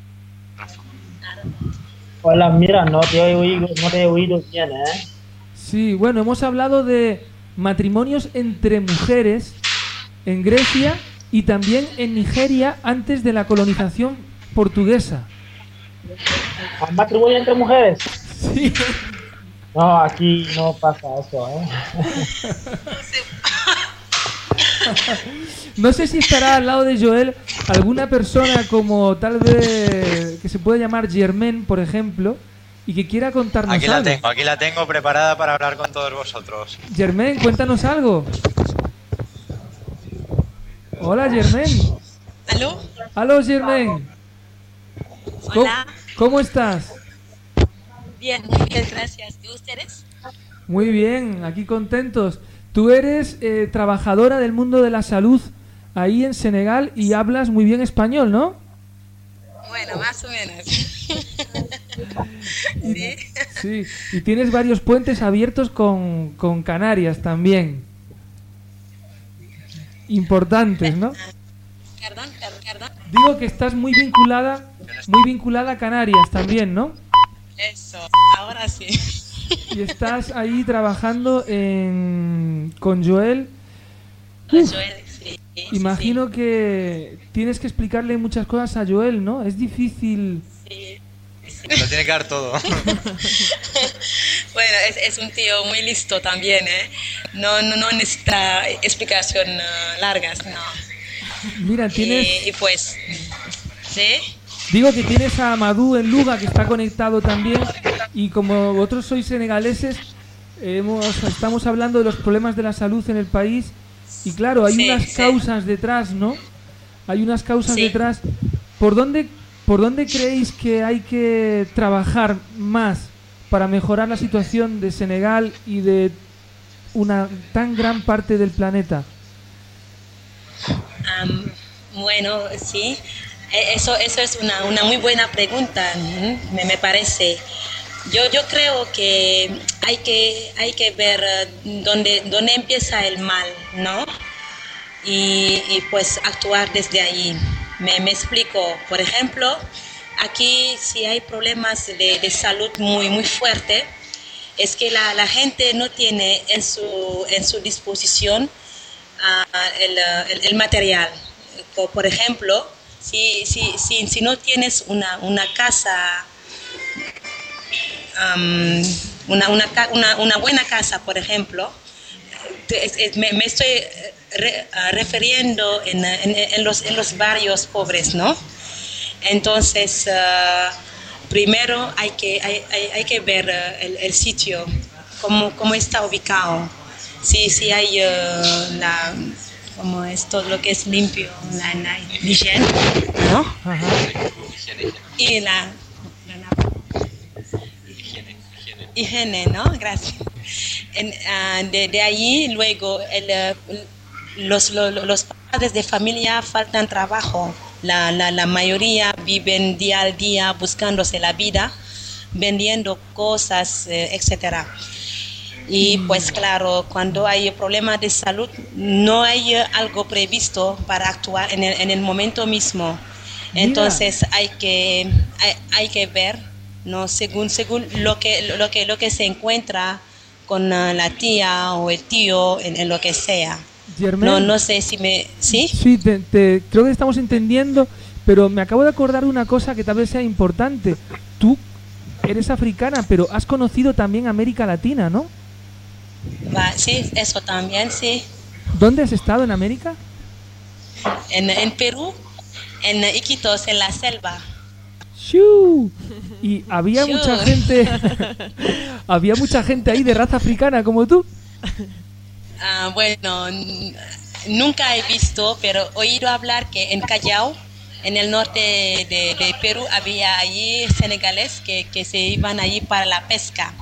Hola, mira, no te he oído, no te he oído bien, ¿eh? Sí, bueno, hemos hablado de matrimonios entre mujeres en Grecia y también en Nigeria antes de la colonización portuguesa. ¿Matrimonio entre mujeres? Sí. No, aquí no pasa eso, ¿eh? No sé si estará al lado de Joel alguna persona como tal vez que se puede llamar Germaine, por ejemplo, y que quiera contarnos aquí algo. Aquí la tengo, aquí la tengo preparada para hablar con todos vosotros. Germaine, cuéntanos algo. Hola, Germaine. ¿Aló? Aló, Germaine. Hola. ¿Cómo, ¿Cómo estás? Bien, muchas gracias. ¿Y ustedes? Muy bien, aquí contentos. Tú eres eh, trabajadora del mundo de la salud ahí en Senegal y hablas muy bien español, ¿no? Bueno, más o menos. Y, sí. Sí, y tienes varios puentes abiertos con, con Canarias también. Importantes, ¿no? Perdón, perdón. Digo que estás muy vinculada, muy vinculada a Canarias también, ¿no? Eso, ahora sí. Y estás ahí trabajando en, con Joel. Con Uf, Joel, sí. imagino sí, sí. que tienes que explicarle muchas cosas a Joel, ¿no? Es difícil. Sí, sí. Lo tiene que dar todo. Bueno, es, es un tío muy listo también, ¿eh? No, no, no necesita explicación uh, largas, no. Mira, tienes... Y, y pues, ¿sí? Digo que tienes a Amadou en Luga, que está conectado también, y como vosotros sois senegaleses, hemos, estamos hablando de los problemas de la salud en el país, y claro, hay Sí, unas sí. causas detrás, ¿no? Hay unas causas Sí. detrás. ¿Por dónde, ¿Por dónde creéis que hay que trabajar más para mejorar la situación de Senegal y de una tan gran parte del planeta? Um, bueno, sí. Eso, eso es una, una muy buena pregunta, me, me parece. Yo, yo creo que hay que, hay que ver dónde, dónde empieza el mal, ¿no? Y, y pues actuar desde ahí. Me, me explico. Por ejemplo, aquí si hay problemas de, de salud muy, muy fuerte, es que la, la gente no tiene en su, en su disposición uh, el, el, el material. Por, por ejemplo, si, si, si, si no tienes una, una casa, um, una, una, una, una buena casa, por ejemplo, me, me estoy re, uh, refiriendo en, en, en, los, en los barrios pobres, ¿no? Entonces, uh, primero hay que, hay, hay, hay que ver uh, el, el sitio, cómo, cómo está ubicado, si, si hay uh, la, como es todo lo que es limpio, la, la higiene, ¿no? Ajá. Y la, la higiene, higiene. higiene, ¿no? Gracias. En, uh, de, de ahí luego el, los, los, los padres de familia faltan trabajo. La, la, la mayoría viven día al día buscándose la vida, vendiendo cosas, eh, etcétera. Y pues claro, cuando hay problemas de salud, no hay algo previsto para actuar en el, en el momento mismo. Entonces hay que, hay, hay que ver, ¿no? según, según lo, que, lo, que, lo que se encuentra con uh, la tía o el tío, en, en lo que sea. Germaine, no, no sé si me... ¿Sí? Sí, te, te, creo que estamos entendiendo, pero me acabo de acordar de una cosa que tal vez sea importante. Tú eres africana, pero has conocido también América Latina, ¿no? Va, sí, eso también, sí. ¿Dónde has estado en América? En, en Perú, en Iquitos, en la selva. ¡Shoo! Y había Shoo. mucha gente, había mucha gente ahí de raza africana como tú. Ah, bueno, n- nunca he visto, pero he oído hablar que en Callao, en el norte de, de Perú, había allí senegaleses que, que se iban allí para la pesca.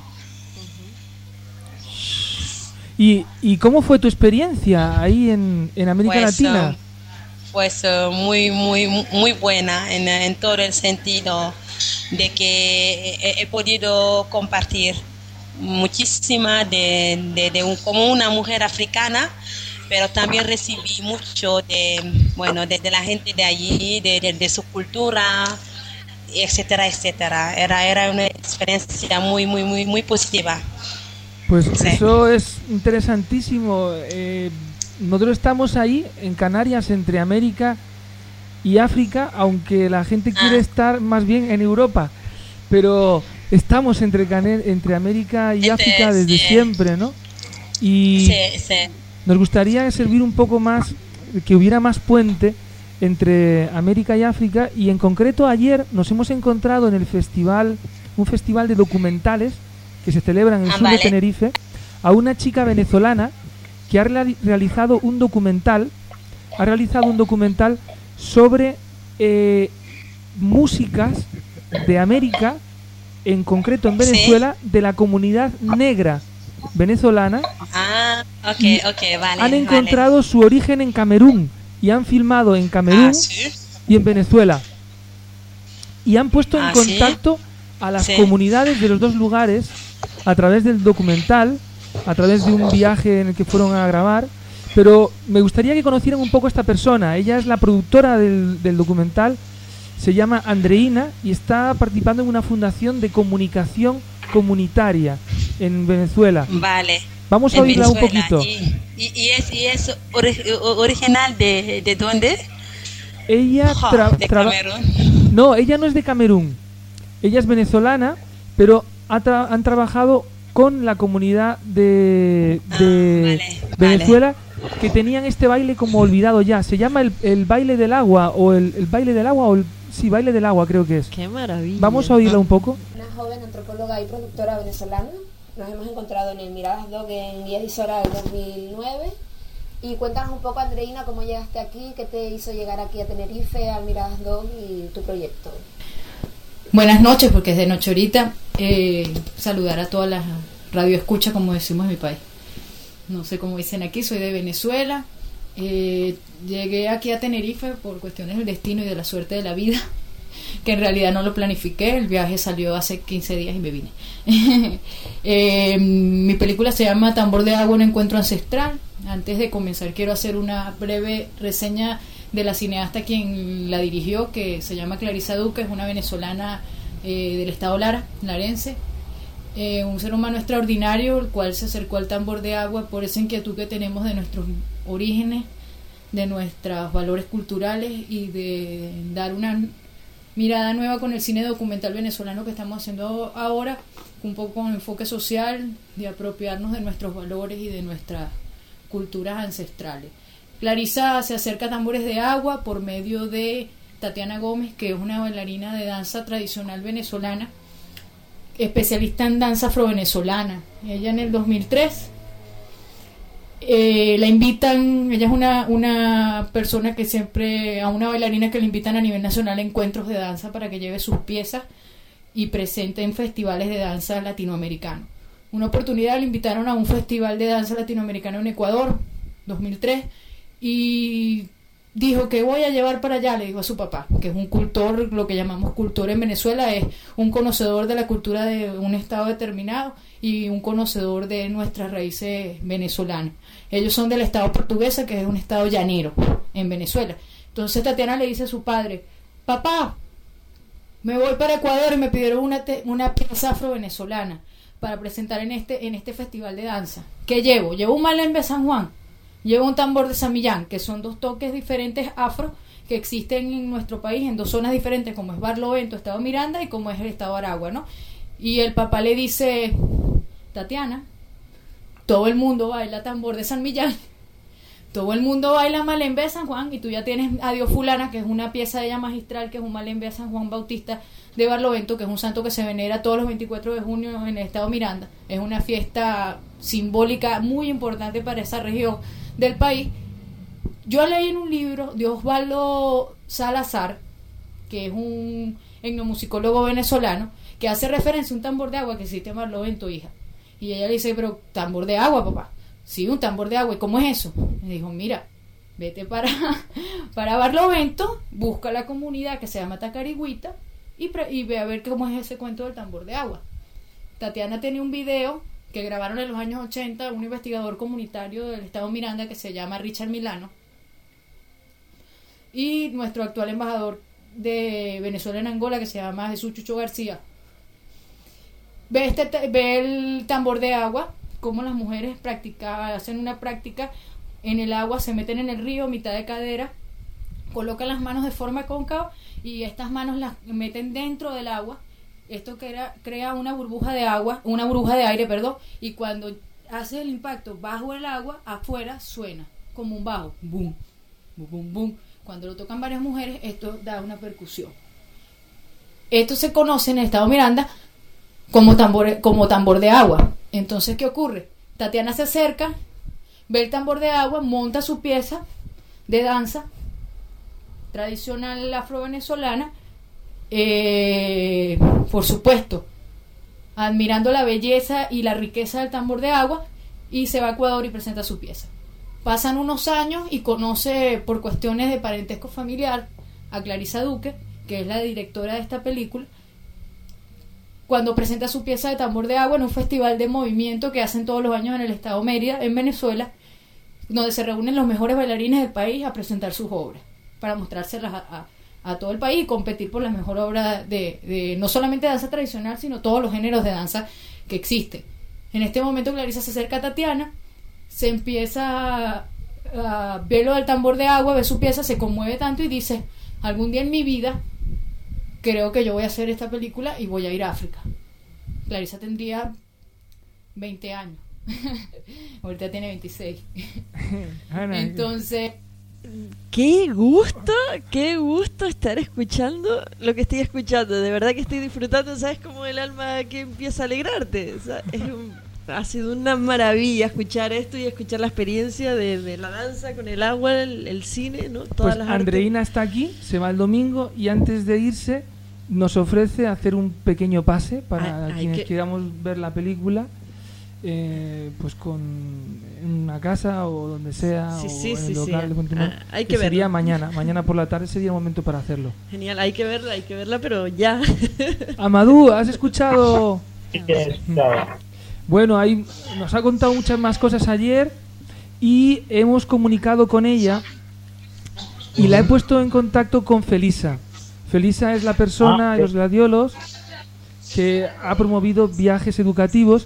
¿Y, y cómo fue tu experiencia ahí en, en América Pues, Latina? um, pues uh, muy, muy, muy buena en, en todo el sentido de que he, he podido compartir muchísima de, de, de un, como una mujer africana, pero también recibí mucho de, bueno, de, de la gente de allí, de, de, de su cultura, etcétera, etcétera. Era, era una experiencia muy, muy, muy, muy positiva. Pues Sí. eso es interesantísimo. Eh, nosotros estamos ahí en Canarias, entre América y África, aunque la gente quiere Ah. estar más bien en Europa, pero estamos entre, Cane- entre América y Este, África desde sí. siempre, ¿no? Y Sí, sí. nos gustaría servir un poco más, que hubiera más puente entre América y África, y en concreto ayer nos hemos encontrado en el festival, un festival de documentales que se celebra en el Ah, sur de vale. Tenerife, a una chica venezolana que ha reali- realizado un documental, ha realizado un documental sobre eh, músicas de América, en concreto en Sí. Venezuela, de la comunidad negra venezolana. Ah, ok, Y ok, vale. han vale. encontrado su origen en Camerún y han filmado en Camerún Ah, sí. y en Venezuela. Y han puesto en Ah, ¿sí? contacto a las Sí. comunidades de los dos lugares a través del documental, a través de un viaje en el que fueron a grabar. Pero me gustaría que conocieran un poco a esta persona. Ella es la productora del, del documental, se llama Andreina y está participando en una fundación de comunicación comunitaria en Venezuela. Vale. Vamos a En oírla un Venezuela. poquito. ¿Y, y, y es, y es ori- o- original de, de dónde? Ella Ja, tra- de traba- Camerún. No, ella no es de Camerún. Ella es venezolana, pero ha tra- han trabajado con la comunidad de, Ah, de vale, Venezuela, que tenían este baile como olvidado ya. Se llama el, el baile del agua, o el, el baile del agua, o el, sí, baile del agua creo que es. Qué maravilla. Vamos a oírla un poco. Una joven antropóloga y productora venezolana. Nos hemos encontrado en el Miradas Dog en diez horas del dos mil nueve. Y cuéntanos un poco, Andreina, cómo llegaste aquí, qué te hizo llegar aquí a Tenerife, al Miradas Dog y tu proyecto. Buenas noches, porque es de noche ahorita. Eh, saludar a todas las radioescuchas, como decimos en mi país. No sé cómo dicen aquí, soy de Venezuela. Eh, llegué aquí a Tenerife por cuestiones del destino y de la suerte de la vida, que en realidad no lo planifiqué. El viaje salió hace quince días y me vine. eh, mi película se llama Tambor de Agua, un encuentro ancestral. Antes de comenzar quiero hacer una breve reseña de la cineasta quien la dirigió, que se llama Clarisa Duque, es una venezolana eh, del estado Lara, larense. Eh, un ser humano extraordinario, el cual se acercó al tambor de agua por esa inquietud que tenemos de nuestros orígenes, de nuestros valores culturales y de dar una mirada nueva con el cine documental venezolano que estamos haciendo ahora, un poco con enfoque social, de apropiarnos de nuestros valores y de nuestras culturas ancestrales. Clarisa se acerca a Tambores de Agua por medio de Tatiana Gómez, que es una bailarina de danza tradicional venezolana, especialista en danza afrovenezolana. Ella en el dos mil tres eh, la invitan, ella es una, una persona que siempre, a una bailarina que le invitan a nivel nacional a encuentros de danza para que lleve sus piezas y presente en festivales de danza latinoamericano. Una oportunidad le invitaron a un festival de danza latinoamericano en Ecuador, dos mil tres, y dijo que voy a llevar para allá, le dijo a su papá, que es un cultor, lo que llamamos cultor en Venezuela, es un conocedor de la cultura de un estado determinado y un conocedor de nuestras raíces venezolanas. Ellos son del estado portuguesa, que es un estado llanero en Venezuela. Entonces Tatiana le dice a su padre, papá, me voy para Ecuador y me pidieron una, te- una pieza afro-venezolana para presentar en este, en este festival de danza. ¿Qué llevo? Llevo un malembe San Juan, llevo un tambor de San Millán, que son dos toques diferentes afro que existen en nuestro país en dos zonas diferentes, como es Barlovento, estado Miranda, y como es el estado Aragua, ¿no? Y el papá le dice, Tatiana, todo el mundo baila tambor de San Millán, todo el mundo baila malembe de San Juan, y tú ya tienes Adiós Fulana, que es una pieza de ella magistral, que es un malembe de San Juan Bautista de Barlovento, que es un santo que se venera todos los veinticuatro de junio en el estado Miranda. Es una fiesta simbólica muy importante para esa región del país. Yo leí en un libro de Osvaldo Salazar, que es un etnomusicólogo venezolano, que hace referencia a un tambor de agua que existe en Barlovento, hija. Y ella le dice, pero tambor de agua, papá. Sí, un tambor de agua. ¿Y cómo es eso? Le dijo, mira, vete para, para Barlovento, busca la comunidad que se llama Tacarigüita y, pre- y ve a ver cómo es ese cuento del tambor de agua. Tatiana tenía un video que grabaron en los años ochenta un investigador comunitario del estado Miranda que se llama Richard Milano, y nuestro actual embajador de Venezuela en Angola, que se llama Jesús Chucho García. Ve, este, ve el tambor de agua, cómo las mujeres practican, hacen una práctica en el agua, se meten en el río, mitad de cadera, colocan las manos de forma cóncava y estas manos las meten dentro del agua. Esto crea, crea una burbuja de agua, una burbuja de aire, perdón, y cuando hace el impacto bajo el agua, afuera suena como un bajo, boom, boom, boom, boom. Cuando lo tocan varias mujeres, esto da una percusión. Esto se conoce en el estado Miranda como tambor, como tambor de agua. Entonces, ¿qué ocurre? Tatiana se acerca, ve el tambor de agua, monta su pieza de danza tradicional afro-venezolana, eh, por supuesto, admirando la belleza y la riqueza del tambor de agua, y se va a Ecuador y presenta su pieza. Pasan unos años y conoce, por cuestiones de parentesco familiar, a Clarisa Duque, que es la directora de esta película, cuando presenta su pieza de tambor de agua en un festival de movimiento que hacen todos los años en el estado Mérida, en Venezuela, donde se reúnen los mejores bailarines del país a presentar sus obras, para mostrárselas a, a, a todo el país y competir por la mejor obra de, de no solamente danza tradicional, sino todos los géneros de danza que existen. En este momento Clarisa se acerca a Tatiana, se empieza a, a ver lo del tambor de agua, ve su pieza, se conmueve tanto y dice, algún día en mi vida creo que yo voy a hacer esta película y voy a ir a África. Clarisa tendría veinte años. Ahorita tiene veintiséis. Entonces, qué gusto, qué gusto estar escuchando lo que estoy escuchando. De verdad que estoy disfrutando, ¿sabes? Como el alma que empieza a alegrarte. O sea, es un, ha sido una maravilla escuchar esto y escuchar la experiencia de, de la danza con el agua, el, el cine, ¿no? Todas pues las Andreina artes. está aquí, se va el domingo y antes de irse nos ofrece hacer un pequeño pase para Ay, ay, quienes que... queramos ver la película, eh, pues con en una casa o donde sea, Sí, o sí, en sí, el local sí. de continuidad, Ah, hay que que sería verlo. mañana, mañana por la tarde sería el momento para hacerlo. Genial, hay que verla, hay que verla, pero ya. Amadou, ¿has escuchado? Sí, que he escuchado. Bueno, ahí nos ha contado muchas más cosas ayer y hemos comunicado con ella y la he puesto en contacto con Felisa. Felisa es la persona Ah, de los gladiolos que ha promovido viajes educativos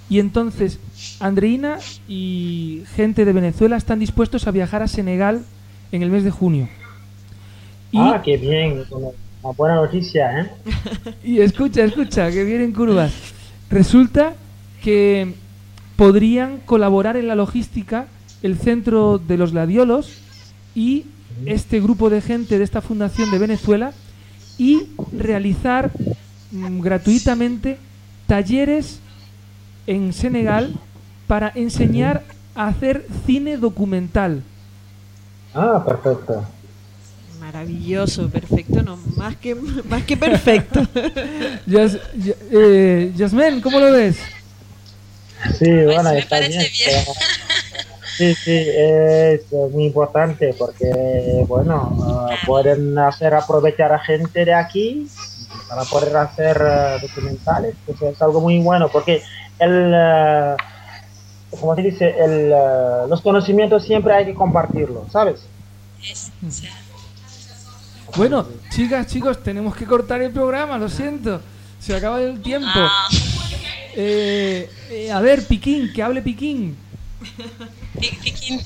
Y entonces Andreina y gente de Venezuela están dispuestos a viajar a Senegal en el mes de junio. Y, Ah, qué bien, una una buena noticia, ¿eh? y escucha, escucha, que vienen curvas. Resulta que podrían colaborar en la logística el Centro de los Gladiolos y este grupo de gente de esta fundación de Venezuela y realizar mm, gratuitamente talleres en Senegal para enseñar a hacer cine documental. Ah, perfecto. Maravilloso, perfecto, no, más que más que perfecto. Yas, ya- eh, Yasmén, ¿cómo lo ves? Sí, Pues bueno, me está parece bien. bien. pero- Sí, sí, es eh, muy importante porque, bueno, ah, pueden hacer aprovechar a gente de aquí para poder hacer eh, documentales. Pues es algo muy bueno porque el, eh, como se dice, el, eh, los conocimientos siempre hay que compartirlos, ¿sabes? Es- o sea, Bueno, chicas, chicos, tenemos que cortar el programa, lo siento. Se acaba el tiempo. ah, Eh, eh, a ver, Piquín, que hable Piquín. Pi- Piquín.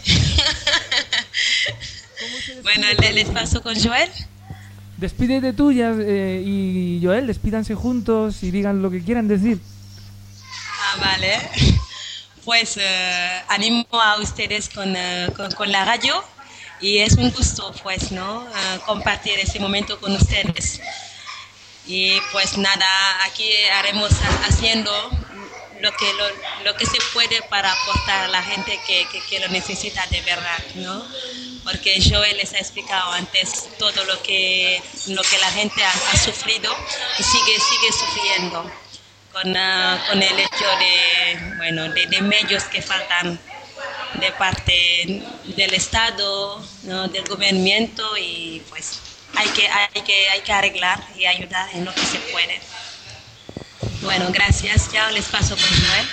Bueno, le- les paso con Joel. Despídete tú Yas, eh, y Joel, despídanse juntos y digan lo que quieran decir. Ah, vale. Pues eh, animo a ustedes con, eh, con, con la radio y es un gusto, pues, ¿no? Eh, compartir ese momento con ustedes. Y pues nada, aquí haremos ha- haciendo lo que, lo, lo que se puede para aportar a la gente que, que, que lo necesita de verdad, ¿no? Porque Joel les ha explicado antes todo lo que, lo que la gente ha, ha sufrido y sigue, sigue sufriendo con, ah, con el hecho de, bueno, de, de medios que faltan de parte del Estado, ¿no? Del gobierno y pues hay que, hay, que, hay que arreglar y ayudar en lo que se puede. Bueno, gracias. Ya les paso con Joel.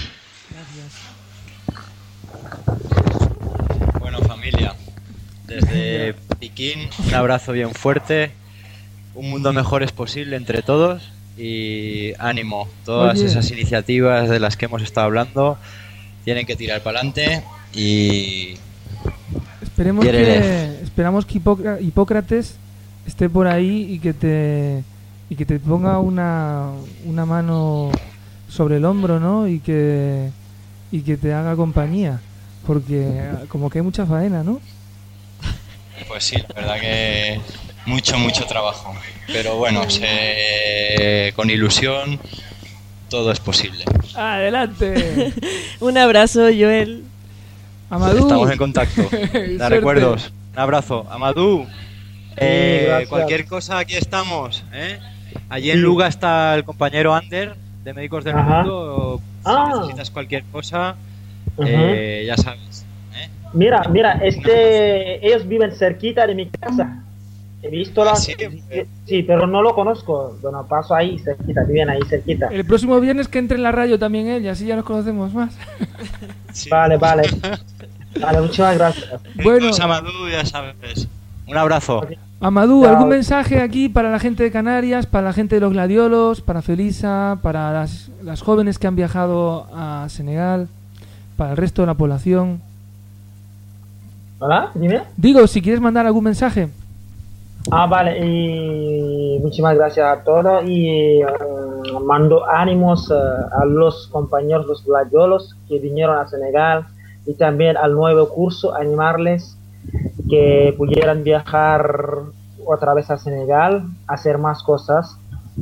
Bueno, familia, desde Piquín, un abrazo bien fuerte. Un mundo mejor es posible entre todos y ánimo. Todas Oye. esas iniciativas de las que hemos estado hablando tienen que tirar para adelante y Esperemos Quiere que, esperamos que Hipócra- Hipócrates esté por ahí y que te y que te ponga una, una mano sobre el hombro, ¿no? Y que y que te haga compañía, porque como que hay mucha faena, ¿no? pues sí, la verdad que mucho, mucho trabajo. Pero bueno, se- con ilusión todo es posible. Adelante. Un abrazo, Joel. Amadou. Estamos en contacto. Suerte. Da recuerdos. Un abrazo. Amadou. eh, gracias. cualquier cosa, aquí estamos. ¿eh? Allí en Sí. Luga está el compañero Ander, de Médicos del Ajá. Mundo. Si Ah. necesitas cualquier cosa, Ujú. eh, ya sabes. ¿eh? Mira, mira, este, ellos viven cerquita de mi casa. He visto la... Ah, sí. Sí, pero no lo conozco. Bueno, paso ahí cerquita, viven ahí cerquita. El próximo viernes que entre en la radio también él, y así ya nos conocemos más. Sí. Vale, vale. Vale, muchas gracias. Bueno. Pues, Amadou, ya sabes. Un abrazo. Amadou, Chao. ¿algún mensaje aquí para la gente de Canarias, para la gente de los Gladiolos, para Felisa, para las, las jóvenes que han viajado a Senegal, para el resto de la población? ¿Hola? Dime. Digo, si quieres mandar algún mensaje. Ah, vale, y muchísimas gracias a todos y eh, mando ánimos eh, a los compañeros, los gladiolos que vinieron a Senegal y también al nuevo curso, animarles que pudieran viajar otra vez a Senegal, hacer más cosas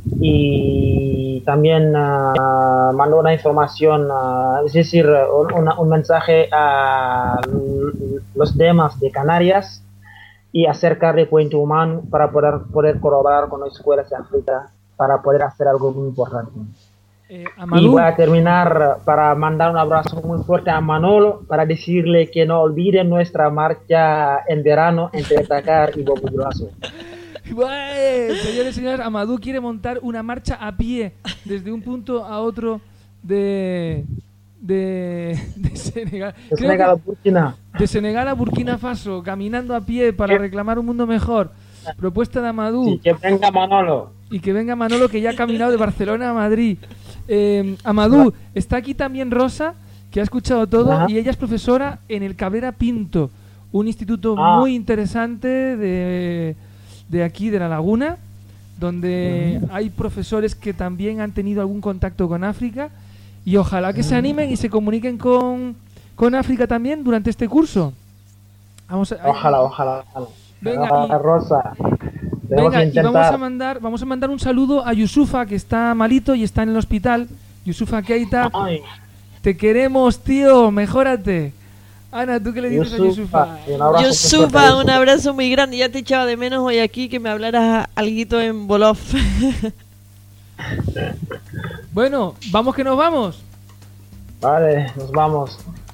y también ah, mando una información, ah, es decir, un, una- un mensaje a los demás de Canarias y acercar de Puente Humano para poder, poder colaborar con las escuelas de África para poder hacer algo muy importante. Eh, Y Amadou, voy a terminar para mandar un abrazo muy fuerte a Manolo para decirle que no olviden nuestra marcha en verano entre Dakar y Bobo Dioulasso. Bueno, señores y señores, Amadou quiere montar una marcha a pie desde un punto a otro de, de, de Senegal. De Creo Senegal a que- Burkina. de Senegal a Burkina Faso, caminando a pie para ¿Qué? reclamar un mundo mejor. Propuesta de Amadou. Sí, que venga Manolo. Y que venga Manolo, que ya ha caminado de Barcelona a Madrid. Eh, Amadou, está aquí también Rosa, que ha escuchado todo, Ajá. y ella es profesora en el Cabrera Pinto, un instituto Ah. muy interesante de, de aquí, de La Laguna, donde hay profesores que también han tenido algún contacto con África, y ojalá que se animen y se comuniquen con, con África también durante este curso. Vamos a, Ojalá, ojalá, ojalá. Venga, Ojalá, y- Rosa. Debemos Venga, y intentar. vamos a mandar, vamos a mandar un saludo a Yusufa, que está malito y está en el hospital. Yusufa Keita, Ay, te queremos, tío, mejórate. Ana, ¿tú qué le dices a Yusufa? y un abrazo muy Yusufa, fuerte, un abrazo muy grande. Ya te echaba de menos hoy aquí que me hablaras alguito en Bolof. Bueno, vamos que nos vamos. Vale, nos vamos.